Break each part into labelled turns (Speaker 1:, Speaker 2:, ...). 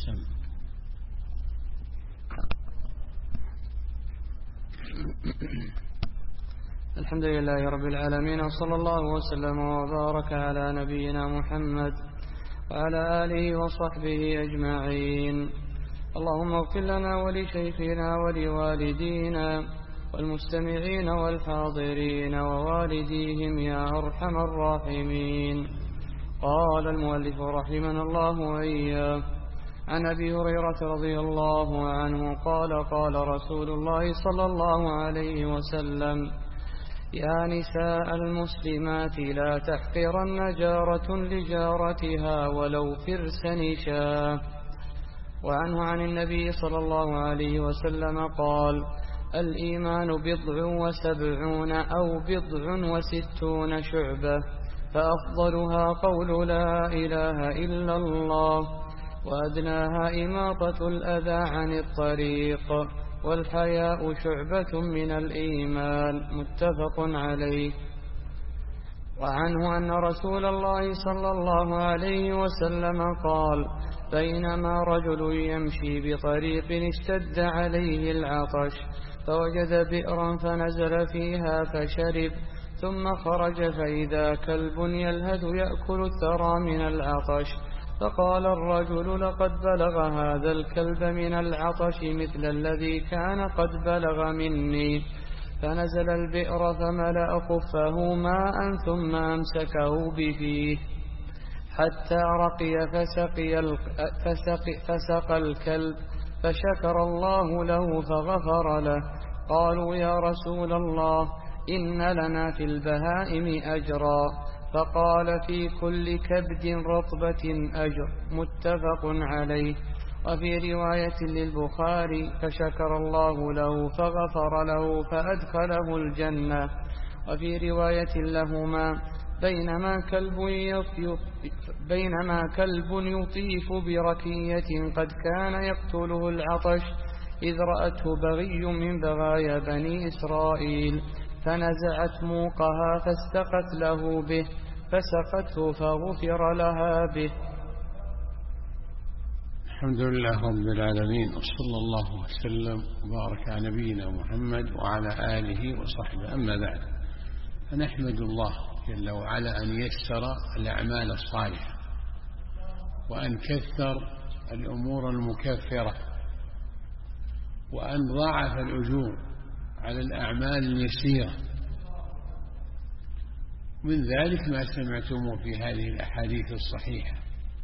Speaker 1: الحمد لله رب العالمين، وصلى الله وسلم وبارك على نبينا محمد وعلى آله وصحبه أجمعين. اللهم اغفر لنا ولشيخنا ولوالدينا والمستمعين والحاضرين ووالديهم يا أرحم الراحمين. قال المؤلف رحمنا الله وإياه: عن أبي هريرة رضي الله عنه قال: قال رسول الله صلى الله عليه وسلم: يا نساء المسلمات لا تحقرن جارة لجارتها ولو فرس نشاه. وعنه عن النبي صلى الله عليه وسلم قال: الإيمان 70 أو 60 شعبة، فأفضلها قول لا إله إلا الله، وأدناها إماطة الأذى عن الطريق، والحياء شعبة من الإيمان. متفق عليه. وعنه أن رسول الله صلى الله عليه وسلم قال: بينما رجل يمشي بطريق اشتد عليه العطش، فوجد بئرا فنزل فيها فشرب، ثم خرج فإذا كلب يلهث يأكل الثرى من العطش، فقال الرجل: لقد بلغ هذا الكلب من العطش مثل الذي كان قد بلغ مني. فنزل البئر فملأ خفه ماء ثم أمسكه بفيه حتى رقي فسقى الكلب، فشكر الله له فغفر له. قالوا: يا رسول الله، إن لنا في البهائم أجرا. فقال: في كل كبد رطبة أجر. متفق عليه. وفي رواية للبخاري: فشكر الله له فغفر له فأدخله الجنة. وفي رواية لهما: بينما كلب يطيف بركية قد كان يقتله العطش، إذ رأته بغي من بغايا بني إسرائيل، فنزعت موقها فاستقت له به، فسقته فغفر لها به.
Speaker 2: الحمد لله رب العالمين، وصلى الله وسلم وبارك على نبينا محمد وعلى آله وصحبه. أما بعد، فنحمد الله جل وعلا أن يسر الأعمال الصالحة، وأن كثر الأمور المكفرة، وأن ضاعف الأجور على الأعمال اليسيرة. من ذلك ما سمعتم في هذه الأحاديث الصحيحة.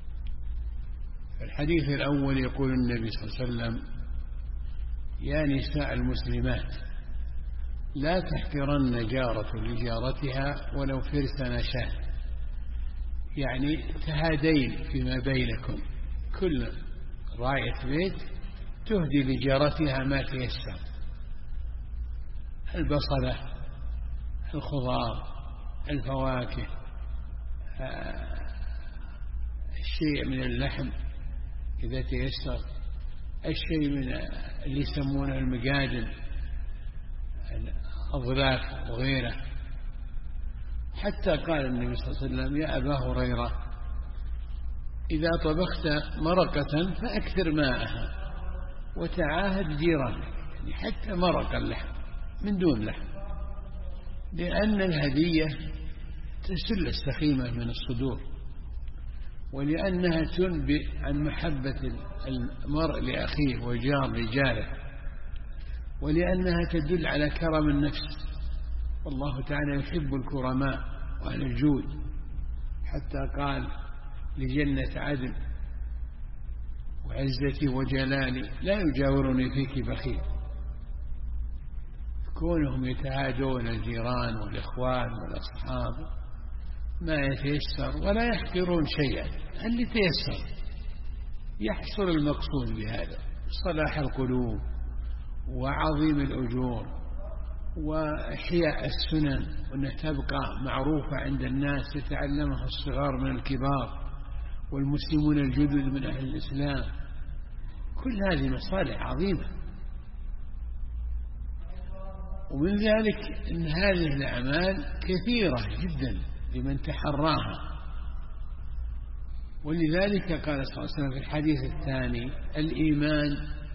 Speaker 2: الحديث الأول يقول النبي صلى الله عليه وسلم: يا نساء المسلمات لا تحقرن جارة لجارتها ولو فرس نشاه، يعني تهادين فيما بينكم، كل راعية بيت تهدي لجارتها ما تيسر، البصلة، الخضار، الفواكه، الشيء من اللحم إذا تيسر، الشيء من اللي يسمونه المقادم، الأظلاف وغيره. حتى قال النبي صلى الله عليه وسلم: يا أبا هريرة، إذا طبخت مرقة فأكثر ماءها وتعاهد جيرانك، يعني حتى مرق اللحم من دون لحم، لأن الهدية تسل السخيمة من الصدور، ولأنها تنبئ عن محبة المرء لأخيه وجار لجاره، ولأنها تدل على كرم النفس، والله تعالى يحب الكرماء وأهل الجود، حتى قال لجنة عدن: وعزتي وجلالي لا يجاورني فيك بخيل. كونهم يتهادون الجيران والإخوان والأصحاب ما يتيسر ولا يحقرون شيئا، اللي تيسر يحصل المقصود بهذا: صلاح القلوب وعظيم الأجور وإحياء السنن، وأنها تبقى معروفة عند الناس يتعلمها الصغار من الكبار والمسلمون الجدد من أهل الإسلام. كل هذه مصالح عظيمة. ومن ذلك أن هذه الأعمال كثيرة جدا لمن تحراها، ولذلك قال صلى الله عليه وسلم في الحديث الثاني: الإيمان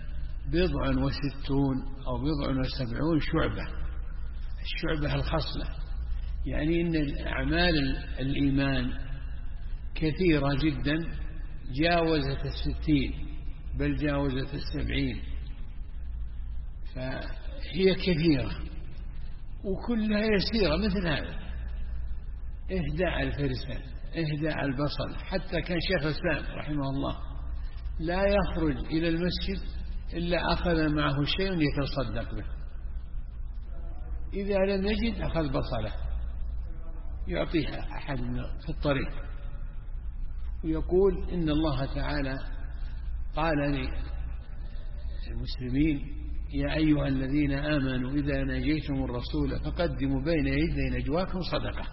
Speaker 2: 67 أو 77 شعبة. الشعبة الخصلة، يعني إن أعمال الإيمان كثيرة جدا، جاوزت 60 بل جاوزت 70، فهي كثيرة وكلها يسيرة مثل هذا: إهداء الفرسان، إهداء البصل. حتى كان شيخ الإسلام رحمه الله لا يخرج إلى المسجد إلا أخذ معه شيء يتصدق به، إذا لم يجد أخذ بصله يعطيها أحد في الطريق، ويقول إن الله تعالى قال للمسلمين: يا أيها الذين آمنوا إذا ناجيتم الرسول فقدموا بين يدي نجواكم صدقة.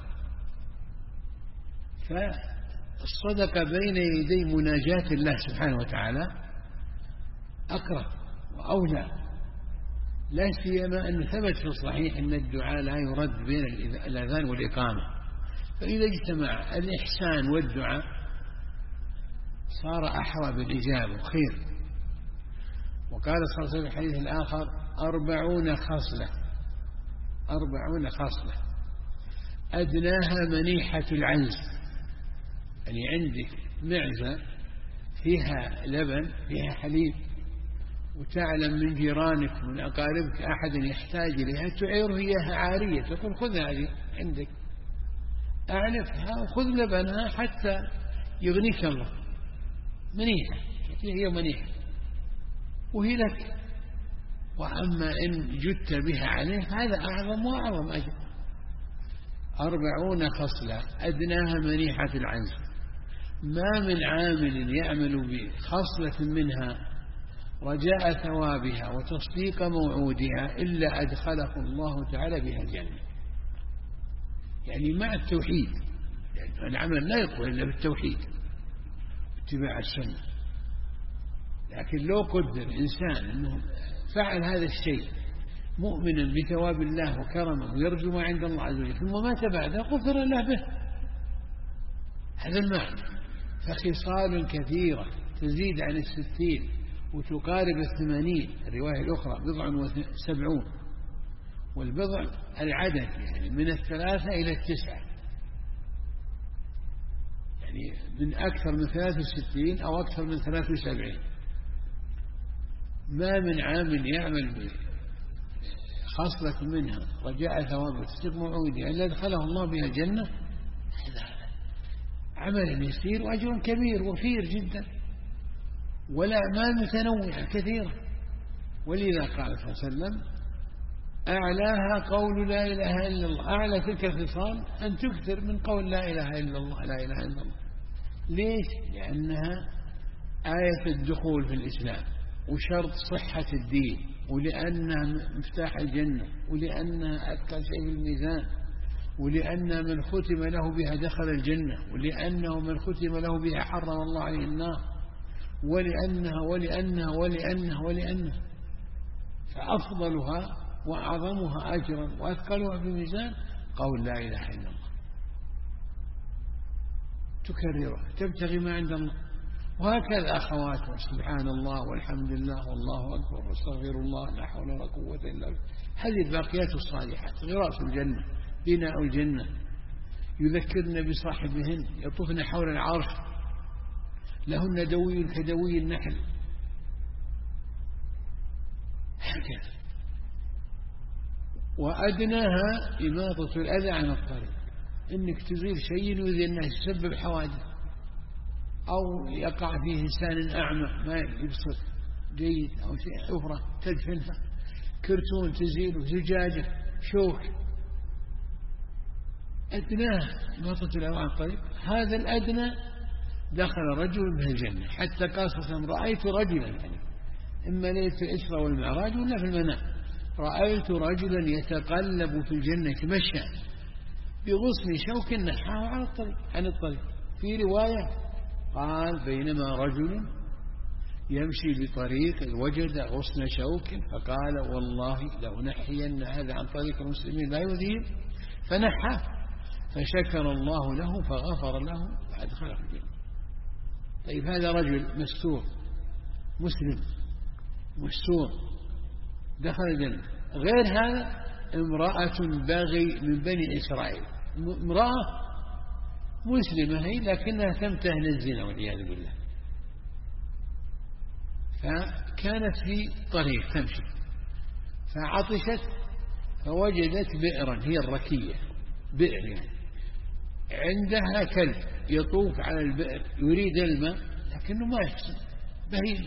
Speaker 2: فالصدقة بين يدي مناجاة الله سبحانه وتعالى أقرب وأولى، لا سيما أن ثبت في الصحيح أن الدعاء لا يرد بين الأذان والإقامة، فإذا اجتمع الإحسان والدعاء صار أحرى بالإجابة وخير. وقال صلى الله عليه وسلم في الحديث الآخر: 40 خصلة أدناها منيحة العنز. يعني عندك معزة فيها لبن، فيها حليب، وتعلم من جيرانك ومن أقاربك أحد يحتاج إليها، تعيره إياها عارية، تقول: خذ هذه عندك، أعلفها وخذ لبنها حتى يغنيك الله. منيحة، هي منيحة وهي لك. وأما إن جدت بها عليه هذا أعظم وأعظم أجر. 40 خصلة أدناها منيحة العنز، ما من عامل يعمل بخصلة منها رجاء ثوابها وتصديق موعودها إلا أدخله الله تعالى بها الجنة. يعني مع التوحيد، يعني العمل لا يقبل إلا بالتوحيد اتباع السنة. لكن لو قدر إنسان أنه فعل هذا الشيء مؤمنا بثواب الله وكرمه ويرجو ما عند الله عز وجل، ثم مات بعده، غفر له به. هذا المعنى. فخصال كثيرة تزيد عن 60 وتقارب 80. الرواية الأخرى 70، والبضع العدد، يعني من 3 إلى 9، يعني من أكثر من 63 أو أكثر من 73. ما من عامل يعمل بخصلة منها رجاء ثواب وتصديق موعودها إلا أدخله الله بها الجنة. هذا عمل يسير وأجر كبير وفير جدا، والأعمال متنوعة كثيرة. ولذا قال صلى الله عليه وسلم: أعلاها قول لا إله إلا الله. أعلى تلك الخصال أن تكثر من قول لا إله إلا الله، لا إله إلا الله. ليش؟ لأنها آية الدخول في الإسلام وشرط صحة الدين، ولأنها مفتاح الجنة، ولأنها أثقل شيء في الميزان، ولأن من ختم له بها دخل الجنة، ولأنه من ختم له بها حرم الله عليه النار، ولأنها. فأفضلها وأعظمها أجرا وأثقلها في الميزان قول لا إله إلا الله، تكررها تبتغي ما عند الله. وهكذا أخواتها: سبحان الله والحمد لله والله أكبر واستغفر الله لا حول ولا قوة إلا بالله. هذه الباقيات الصالحات غراس الجنة، بناء الجنة، يذكرن بصاحبهن، يطوفن حول العرش، لهن دوي كدوي النحل. هكذا. وأدناها إماطة الأذى عن الطريق، إنك تزيل شيء يؤذي الناس، يسبب حوادث، أو يقع فيه إنسان أعمى ما يبصر جيد، أو شيء حفرة تدفنها، كرتون تزيله، زجاجة، شوك. أدناه إماطة الأذى عن الطريق. هذا الأدنى دخل رجل به الجنة. حتى قال صلى الله عليه وسلم: رأيت رجلا، يعني إما ليلة الإسراء والمعراج ولا في المنام، رأيت رجلا يتقلب في الجنة مشى بغصن شوك نحاه عن الطريق. في رواية قال: بينما رجل يمشي بطريق وجد غصن شوك فقال: والله لأنحين هذا عن طريق المسلمين لا يؤذيهم، فنحى، فشكر الله له فغفر له وأدخله الجنة. طيب هذا رجل مستور مسلم مستور دخل الجنة. غير هذا امرأة باغي من بني إسرائيل، امرأة مسلمة هي لكنها تمتهن الزنا والعياذ بالله، فكانت في طريق تمشي فعطشت فوجدت بئرا، هي الركية بئر يعني، عندها كلب يطوف على البئر يريد الماء لكنه ما يحصل، بهيم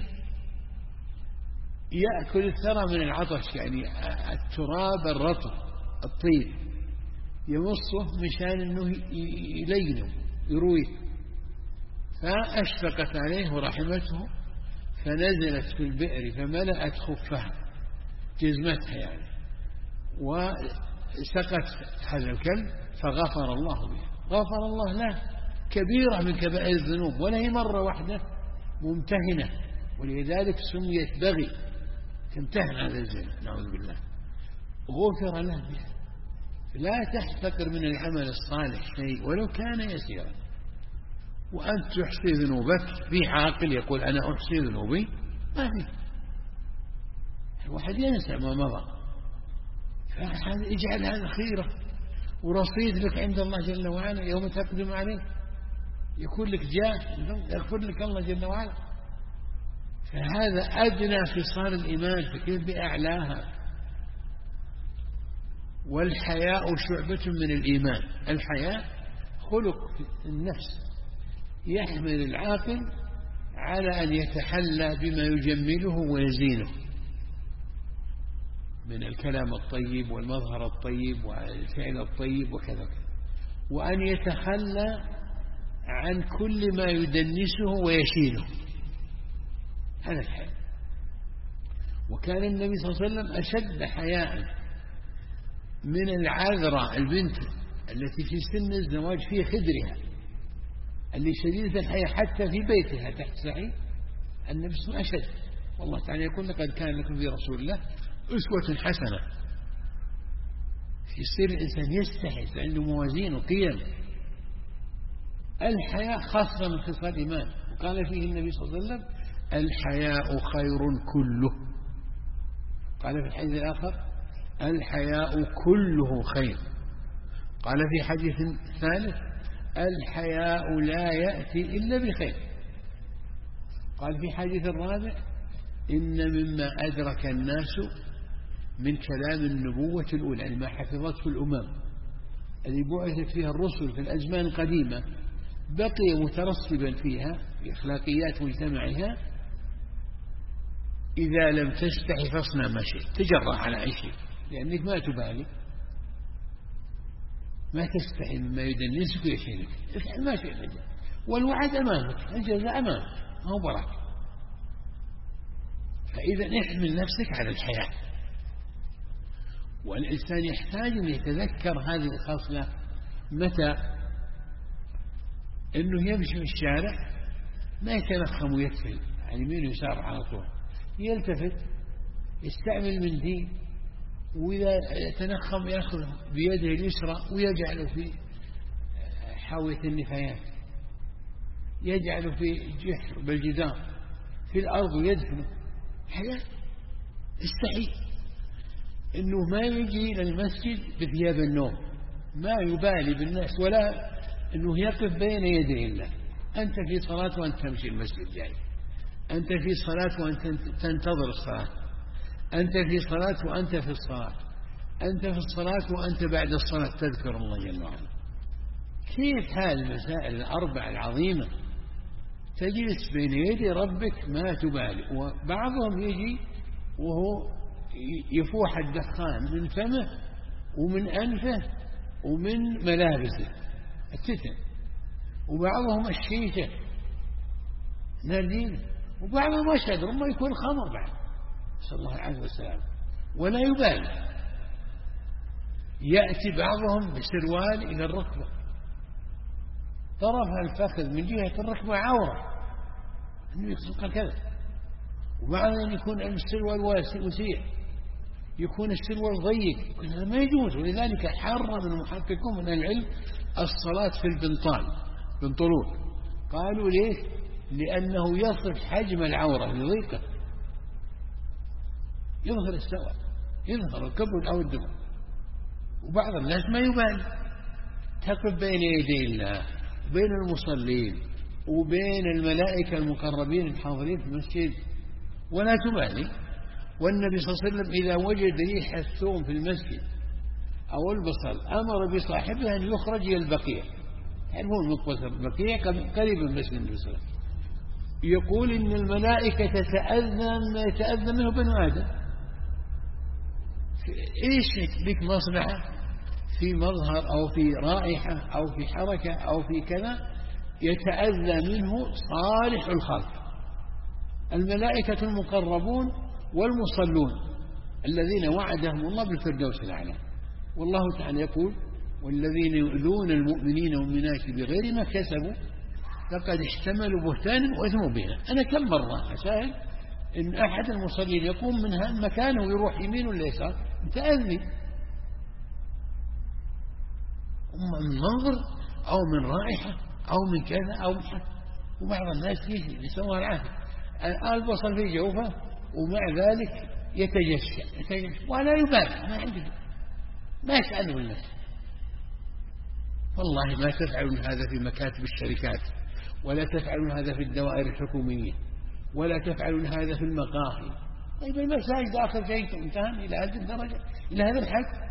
Speaker 2: يأكل الثرى من العطش، يعني التراب الرطب الطيب يمصه مشان أنه يلينه يرويه، فأشفقت عليه ورحمته فنزلت في البئر فملأت خفها جزمتها يعني وسقت هذا الكلب فغفر الله به، غفر الله له كبيرة من كبائر الذنوب ولا هي مرة واحدة ممتهنة، ولذلك سميت بغي تمتهن هذا الزنا نعوذ بالله، غفر له به. لا تحتقر من العمل الصالح شيء ولو كان يسيرا، وأنت تحصي ذنوبك، في عاقل يقول أنا أحصي ذنوبي؟ ما في، الواحد ينسى ما مضى، اجعل هذا خيرة ورصيد لك عند الله جل وعلا يوم تقدم عليه يكون لك جاه يغفر لك الله جل وعلا. فهذا أدنى خصال الإيمان فكيف بأعلاها. والحياء شعبة من الإيمان، الحياء خلق في النفس يحمل العاقل على أن يتحلى بما يجمله ويزينه من الكلام الطيب والمظهر الطيب والفعل الطيب وكذا، وأن يتخلى عن كل ما يدنسه ويشينه، هذا الحياء. وكان النبي صلى الله عليه وسلم أشد حياء من العذراء البنت التي في سن الزواج في خدرها اللي شديدة الحياء حتى في بيتها تستحي، النبي صلى الله عليه وسلم أشد. والله تعالى يقول لقد كان لكم في رسول الله أسوة حسنة، يصير الإنسان يستحي عنده موازين وقيم. الحياء خاصة من خصال الإيمان، وقال فيه النبي صلى الله عليه وسلم الحياء خير كله، قال في الحديث الآخر الحياء كله خير، قال في حديث ثالث الحياء لا يأتي إلا بخير، قال في حديث الرابع إن مما أدرك الناس من كلام النبوة الأولى، يعني ما حفظته الأمم الذي بعثت فيها الرسل في الأزمان القديمة بقي مترصبا فيها في أخلاقيات مجتمعها، إذا لم تستحي فاصنع ما شئت، تجرأ على أي شيء لأنك ما تبالي، ما تستحي مما يدنسك ويشينك، افعل ما شئت، والوعد أمامك، الجزاء أمامك ما هو براك. فإذا احمل نفسك على الحياة، والإنسان يحتاج أن يتذكر هذه الخصلة متى، أنه يمشي في الشارع ما يتنخم ويكفل عن يمين ويسار على طول، يلتفت يستعمل منديل، وإذا تنخم يأخذ بيده اليسرى ويجعله في حاوية النفايات، يجعله في جحر بالجدار في الأرض ويدفنه. حياة استحي إنه ما يجي إلى المسجد بثياب النوم، ما يبالي بالناس، ولا إنه يقف بين يدي الله. أنت في صلاة وأنت تمشي المسجد جاي، أنت في صلاة وأنت تنتظر الصلاة، أنت في صلاة وأنت في الصلاة، أنت في الصلاة وأنت بعد الصلاة تذكر الله جل وعلا. كيف هذه المسائل الأربع العظيمة تجلس بين يدي ربك ما تبالي؟ وبعضهم يجي وهو يفوح الدخان من فمه ومن أنفه ومن ملابسه التتن، وبعضهم الشيشة نردين، وبعضهم أشهد ربما يكون خمر بعد، صلى الله عليه وسلم، ولا يبالي. يأتي بعضهم بسروال إلى الركبة، طرف الفخذ من جهة الركبة عورة، أنه يخلق كذا. وبعضهم يكون السروال واسع، يكون السروال ضيق، هذا ما يجوز. ولذلك حرم المحققون من العلم الصلاة في البنطال، بنطلون. قالوا ليش؟ لأنه يصف حجم العورة لضيقه، يظهر السواء، يظهر الكبر أو الدبر. وبعض الناس ما يبالي، تقف بين يدي الله وبين المصلين وبين الملائكة المقربين الحاضرين في المسجد ولا تبالي. والنبي صلى الله عليه وسلم إذا وجد ريح الثوم في المسجد أو البصل أمر بصاحبه أن يخرج إلى البقيع. تعرفون مقبرة البقيع قريب من مسجد النبي صلى الله عليه وسلم. يقول إن الملائكة تتأذى ما يتأذى منه بنو آدم. إيش بك مصلحة في مظهر أو في رائحة أو في حركة أو في كذا يتأذى منه صالح الخلق، الملائكة المقربون والمصلون الذين وعدهم الله بالفردوس الأعلى. والله تعالى يقول: والذين يؤذون المؤمنين والمؤمنات بغير ما كسبوا لقد احتملوا بهتانا وإثما مبينا. أنا كم مرة أشاهد إن أحد المصلين يقوم من مكانه ويروح يمين ولا يسار متأذي من منظر أو من رائحة أو من كذا أو من حد. وبعض الناس يسوى العافية البصل في جوفه ومع ذلك يتجشع ولا يبالي، ما عنده، ما يسأله الناس. والله ما تفعلون هذا في مكاتب الشركات، ولا تفعلون هذا في الدوائر الحكومية، ولا تفعلون هذا في المقاهي. طيب المساجد آخر شيء انتهى إلى هذه الدرجة، إلى هذا الحد.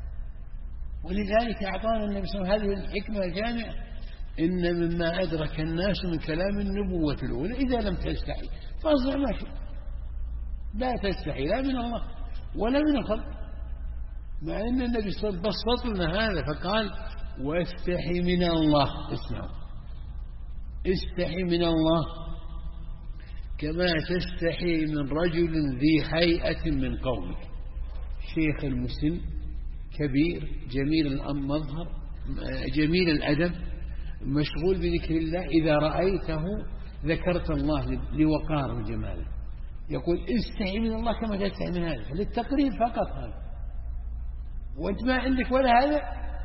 Speaker 2: ولذلك أعطانا النبي صلى الله عليه وسلم هذه الحكمة الجامعة: إن مما أدرك الناس من كلام النبوة الأولى إذا لم تستحي فاصنع ما شئت. لا تستحي لا من الله ولا من الخلق، مع أن النبي صلى الله عليه وسلم بسط لنا هذا فقال: واستحي من الله. اسمعوا، استحي من الله كما تستحي من رجل ذي هيئة من قومك. شيخ المسلم كبير جميل المظهر جميل الأدب مشغول بذكر الله، إذا رأيته ذكرت الله لوقار وجماله. يقول: استحي من الله كما تستحي من هذا، للتقرير فقط هذا، وأنت ما عندك ولا هذا.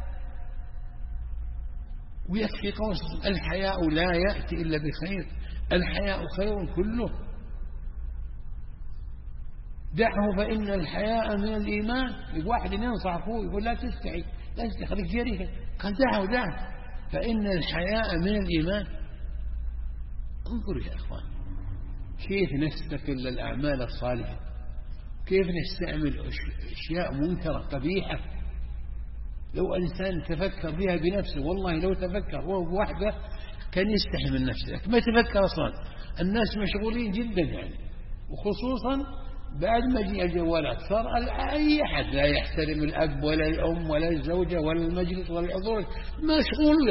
Speaker 2: ويكفي قول: الحياء لا يأتي إلا بخير، الحياء خير كله، دعه فإن الحياء من الإيمان. واحد ينصح أخوه يقول: لا تستحي لا تستحي خليك جريء، قال: دعه فإن الحياء من الإيمان. انظروا يا أخوان كيف نستقل الأعمال الصالحة، كيف نستعمل أشياء منكرة قبيحة. لو الإنسان تفكر بها بنفسه، والله لو تفكر هو بوحده كان يستحي من نفسه، ما تفكر أصلا. الناس مشغولين جدا يعني، وخصوصا بعد مجيء الجوالات صار أي أحد لا يحترم الأب ولا الأم ولا الزوجة ولا المجلس ولا الحضور، مشغول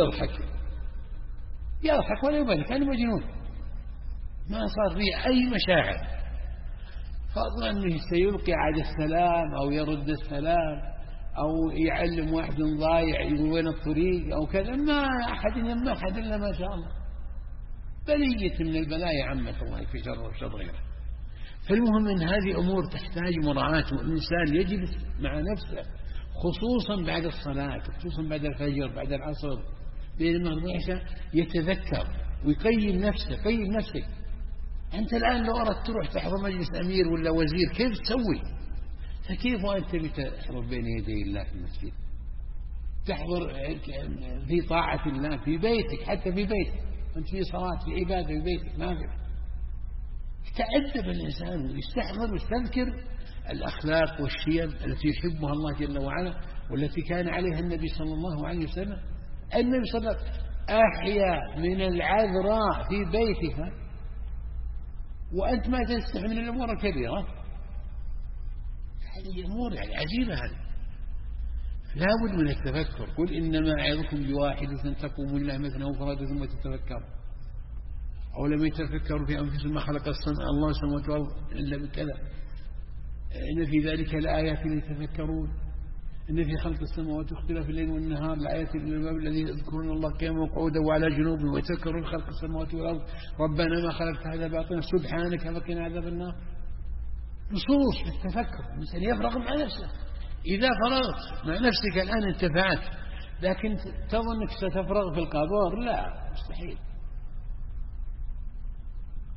Speaker 2: يضحك ولا يبالي، كان مجنون، ما صار فيه أي مشاعر. فضلا أنه سيلقي على السلام أو يرد السلام أو يعلم واحد ضايع يقول وين الطريق أو كذا، ما أحد يم أحد إلا ما شاء الله. بلية من البلايا عامة الله في شر وشر غيره. فالمهم أن هذه أمور تحتاج مراعاة، والإنسان يجلس مع نفسه خصوصا بعد الصلاة، خصوصا بعد الفجر بعد العصر بين المغرب والعشاء، يتذكر ويقيم نفسه. قيم نفسك أنت الآن لو أردت تروح تحضر مجلس أمير ولا وزير كيف تسوي؟ فكيف وأنت بتحضر بين يدي الله في المسجد، تحضر في طاعة الله في بيتك، حتى في بيتك أنت في صلاة في عبادة في بيتك ما في. يتأدب الإنسان ويستحضر ويستذكر الأخلاق والشيم التي يحبها الله جل وعلا والتي كان عليها النبي صلى الله عليه وسلم. النبي صلى الله عليه وسلم أحيا من العذراء في بيتها وأنت ما تستحي من الأمور الكبيرة. هذه أمور يعني عجيبة. هذه لا بد من التفكر. قل إنما أعظكم بواحدة تقوموا لله مثنى وفرادى ثم تتفكروا، أو لم يتفكروا في أنفسهم ما خلق الله السماوات والأرض إلا بكذا، إن في ذلك لآيات ليتفكرون، إن في خلق السماوات واختلاف الليل والنهار لآيات للألباب الذين يذكرون الله قياما وقعودا وعلى جنوبهم ويتفكرون خلق السماوات والأرض ربنا ما خلقت هذا باطلا سبحانك فقنا عذاب النار. نصوص التفكر، الإنسان يفرغ مع نفسه. إذا فرغت مع نفسك الآن انتفعت، لكن تظنك ستفرغ في القبر؟ لا، مستحيل.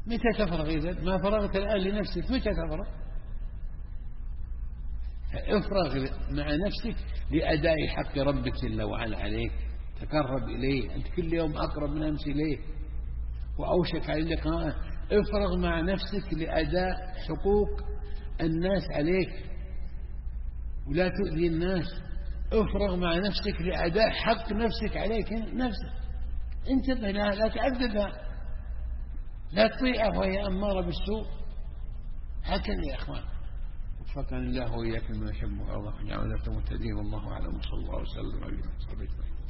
Speaker 2: متى تفرغ؟ إذا ما فرغت الآن لنفسك متى تفرغ؟ افرغ مع نفسك لأداء حق ربك جل وعلا عليك، تقرب إليه، أنت كل يوم أقرب من أمس إليه وأوشك على اللقاء. افرغ مع نفسك لأداء حقوق الناس عليك ولا تؤذي الناس. افرغ مع نفسك لأداء حق نفسك عليك نفسك. انتبه لها، لا تعذبها، لا تطيعها وهي أمارة بالسوء. هكذا يا أخوان. وفقنا الله وإياكم ما يحب ويرضى، وجعلنا مهتدين، والله أعلم، وصلى الله وسلم على نبينا محمد.